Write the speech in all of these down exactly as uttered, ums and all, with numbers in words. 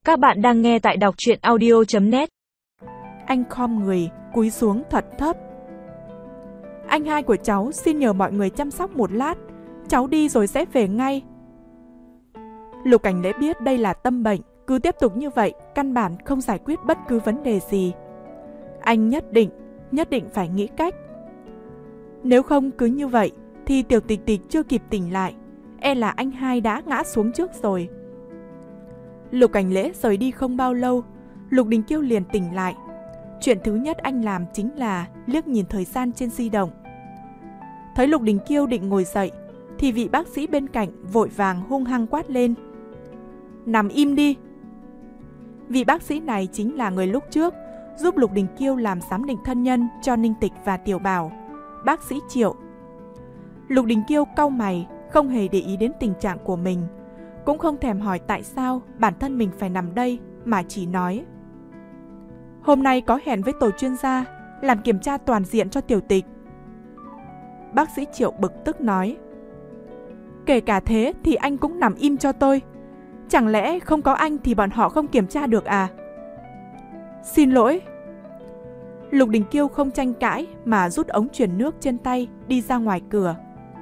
Các bạn đang nghe tại đọc truyện audio chấm net. Anh khom người, cúi xuống thật thấp. Anh hai của cháu xin nhờ mọi người chăm sóc một lát, cháu đi rồi sẽ về ngay. Lục Cảnh Lễ biết đây là tâm bệnh, cứ tiếp tục như vậy, căn bản không giải quyết bất cứ vấn đề gì. Anh nhất định, nhất định phải nghĩ cách. Nếu không cứ như vậy, thì Tiểu Tịch Tịch chưa kịp tỉnh lại, e là anh hai đã ngã xuống trước rồi. Lục Cảnh Lễ rời đi không bao lâu, Lục Đình Kiêu liền tỉnh lại. Chuyện thứ nhất anh làm chính là liếc nhìn thời gian trên di động. Thấy Lục Đình Kiêu định ngồi dậy, thì vị bác sĩ bên cạnh vội vàng hung hăng quát lên: "Nằm im đi!" Vị bác sĩ này chính là người lúc trước giúp Lục Đình Kiêu làm giám định thân nhân cho Ninh Tịch và Tiểu Bảo, bác sĩ Triệu. Lục Đình Kiêu cau mày, không hề để ý đến tình trạng của mình, cũng không thèm hỏi tại sao bản thân mình phải nằm đây, mà chỉ nói: "Hôm nay có hẹn với tổ chuyên gia làm kiểm tra toàn diện cho Tiểu Tịch." Bác sĩ Triệu bực tức nói: "Kể cả thế thì anh cũng nằm im cho tôi. Chẳng lẽ không có anh thì bọn họ không kiểm tra được à?" "Xin lỗi." Lục Đình Kiêu không tranh cãi mà rút ống truyền nước trên tay đi ra ngoài cửa.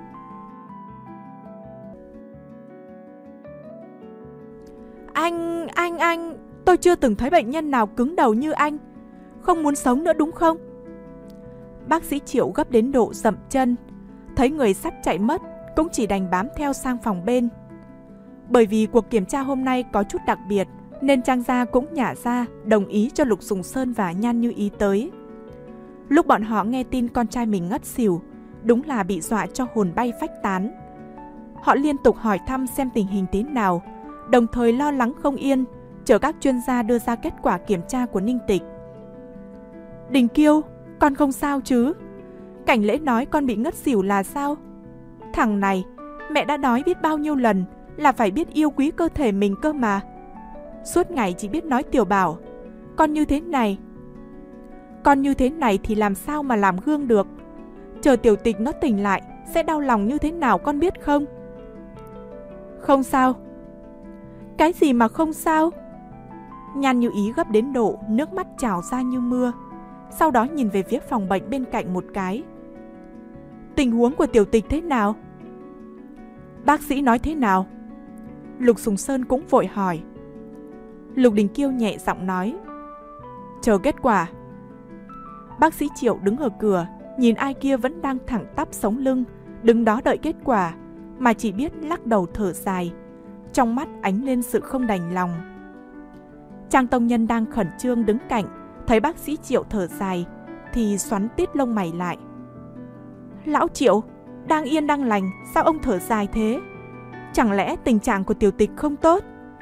Anh, anh, anh, tôi chưa từng thấy bệnh nhân nào cứng đầu như anh. Không muốn sống nữa đúng không?" Bác sĩ Triệu gấp đến độ dậm chân. Thấy người sắp chạy mất, cũng chỉ đành bám theo sang phòng bên. Bởi vì cuộc kiểm tra hôm nay có chút đặc biệt, nên Trang gia cũng nhả ra đồng ý cho Lục Sùng Sơn và Nhan Như Ý tới. Lúc bọn họ nghe tin con trai mình ngất xỉu, đúng là bị dọa cho hồn bay phách tán. Họ liên tục hỏi thăm xem tình hình thế nào, đồng thời lo lắng không yên, chờ các chuyên gia đưa ra kết quả kiểm tra của Ninh Tịch. "Đình Kiêu, con không sao chứ? Cảnh Lễ nói con bị ngất xỉu là sao? Thằng này, mẹ đã nói biết bao nhiêu lần là phải biết yêu quý cơ thể mình cơ mà. Suốt ngày chỉ biết nói Tiểu Bảo, con như thế này. Con như thế này thì làm sao mà làm gương được? Chờ Tiểu Tịch nó tỉnh lại sẽ đau lòng như thế nào con biết không?" "Không sao." "Cái gì mà không sao?" Nhan Như Ý gấp đến độ nước mắt trào ra như mưa, sau đó nhìn về phía phòng bệnh bên cạnh một cái. "Tình huống của Tiểu Tịch thế nào?" "Bác sĩ nói thế nào?" Lục Sùng Sơn cũng vội hỏi. Lục Đình Kiêu nhẹ giọng nói: "Chờ kết quả." Bác sĩ Triệu đứng ở cửa, nhìn ai kia vẫn đang thẳng tắp sống lưng, đứng đó đợi kết quả, mà chỉ biết lắc đầu thở dài, trong mắt ánh lên sự không đành lòng. Trang Tông Nhân đang khẩn trương đứng cạnh, thấy bác sĩ Triệu thở dài thì xoắn tít lông mày lại. "Lão Triệu, đang yên đang lành, sao ông thở dài thế? Chẳng lẽ tình trạng của Tiểu Tịch không tốt?"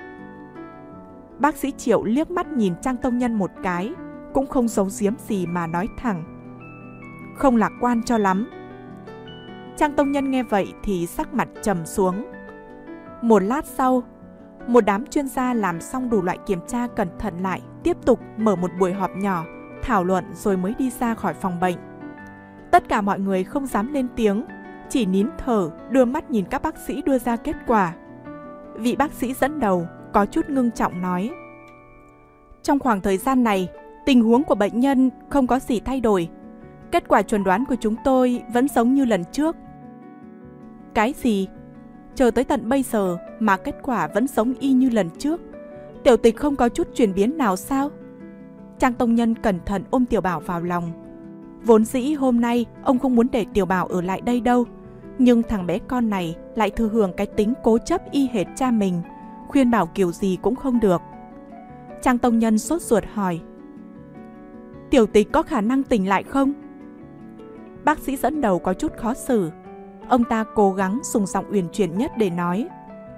Bác sĩ Triệu liếc mắt nhìn Trang Tông Nhân một cái, cũng không giấu giếm gì mà nói thẳng: "Không lạc quan cho lắm." Trang Tông Nhân nghe vậy thì sắc mặt trầm xuống. Một lát sau, một đám chuyên gia làm xong đủ loại kiểm tra cẩn thận lại, tiếp tục mở một buổi họp nhỏ, thảo luận rồi mới đi ra khỏi phòng bệnh. Tất cả mọi người không dám lên tiếng, chỉ nín thở đưa mắt nhìn các bác sĩ đưa ra kết quả. Vị bác sĩ dẫn đầu có chút ngưng trọng nói: "Trong khoảng thời gian này, tình huống của bệnh nhân không có gì thay đổi. Kết quả chuẩn đoán của chúng tôi vẫn giống như lần trước." "Cái gì? Chờ tới tận bây giờ mà kết quả vẫn giống y như lần trước? Tiểu Tịch không có chút chuyển biến nào sao?" Trang Tông Nhân cẩn thận ôm Tiểu Bảo vào lòng. Vốn dĩ hôm nay ông không muốn để Tiểu Bảo ở lại đây đâu, nhưng thằng bé con này lại thừa hưởng cái tính cố chấp y hệt cha mình, khuyên bảo kiểu gì cũng không được. Trang Tông Nhân sốt ruột hỏi: "Tiểu Tịch có khả năng tỉnh lại không?" Bác sĩ dẫn đầu có chút khó xử. Ông ta cố gắng dùng giọng uyển chuyển nhất để nói: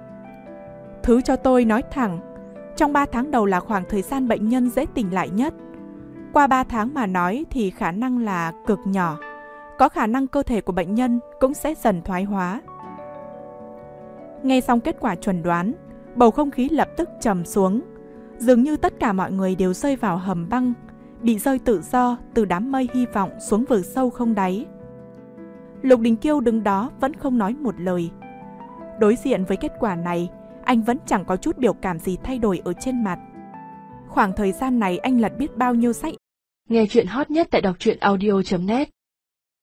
"Thứ cho tôi nói thẳng, trong ba tháng đầu là khoảng thời gian bệnh nhân dễ tỉnh lại nhất. Qua ba tháng mà nói thì khả năng là cực nhỏ, có khả năng cơ thể của bệnh nhân cũng sẽ dần thoái hóa." Nghe xong kết quả chuẩn đoán, bầu không khí lập tức trầm xuống, dường như tất cả mọi người đều rơi vào hầm băng, bị rơi tự do từ đám mây hy vọng xuống vực sâu không đáy. Lục Đình Kiêu đứng đó vẫn không nói một lời. Đối diện với kết quả này, anh vẫn chẳng có chút biểu cảm gì thay đổi ở trên mặt. Khoảng thời gian này anh lật biết bao nhiêu sách. Nghe chuyện hot nhất tại đọc truyện audio chấm net.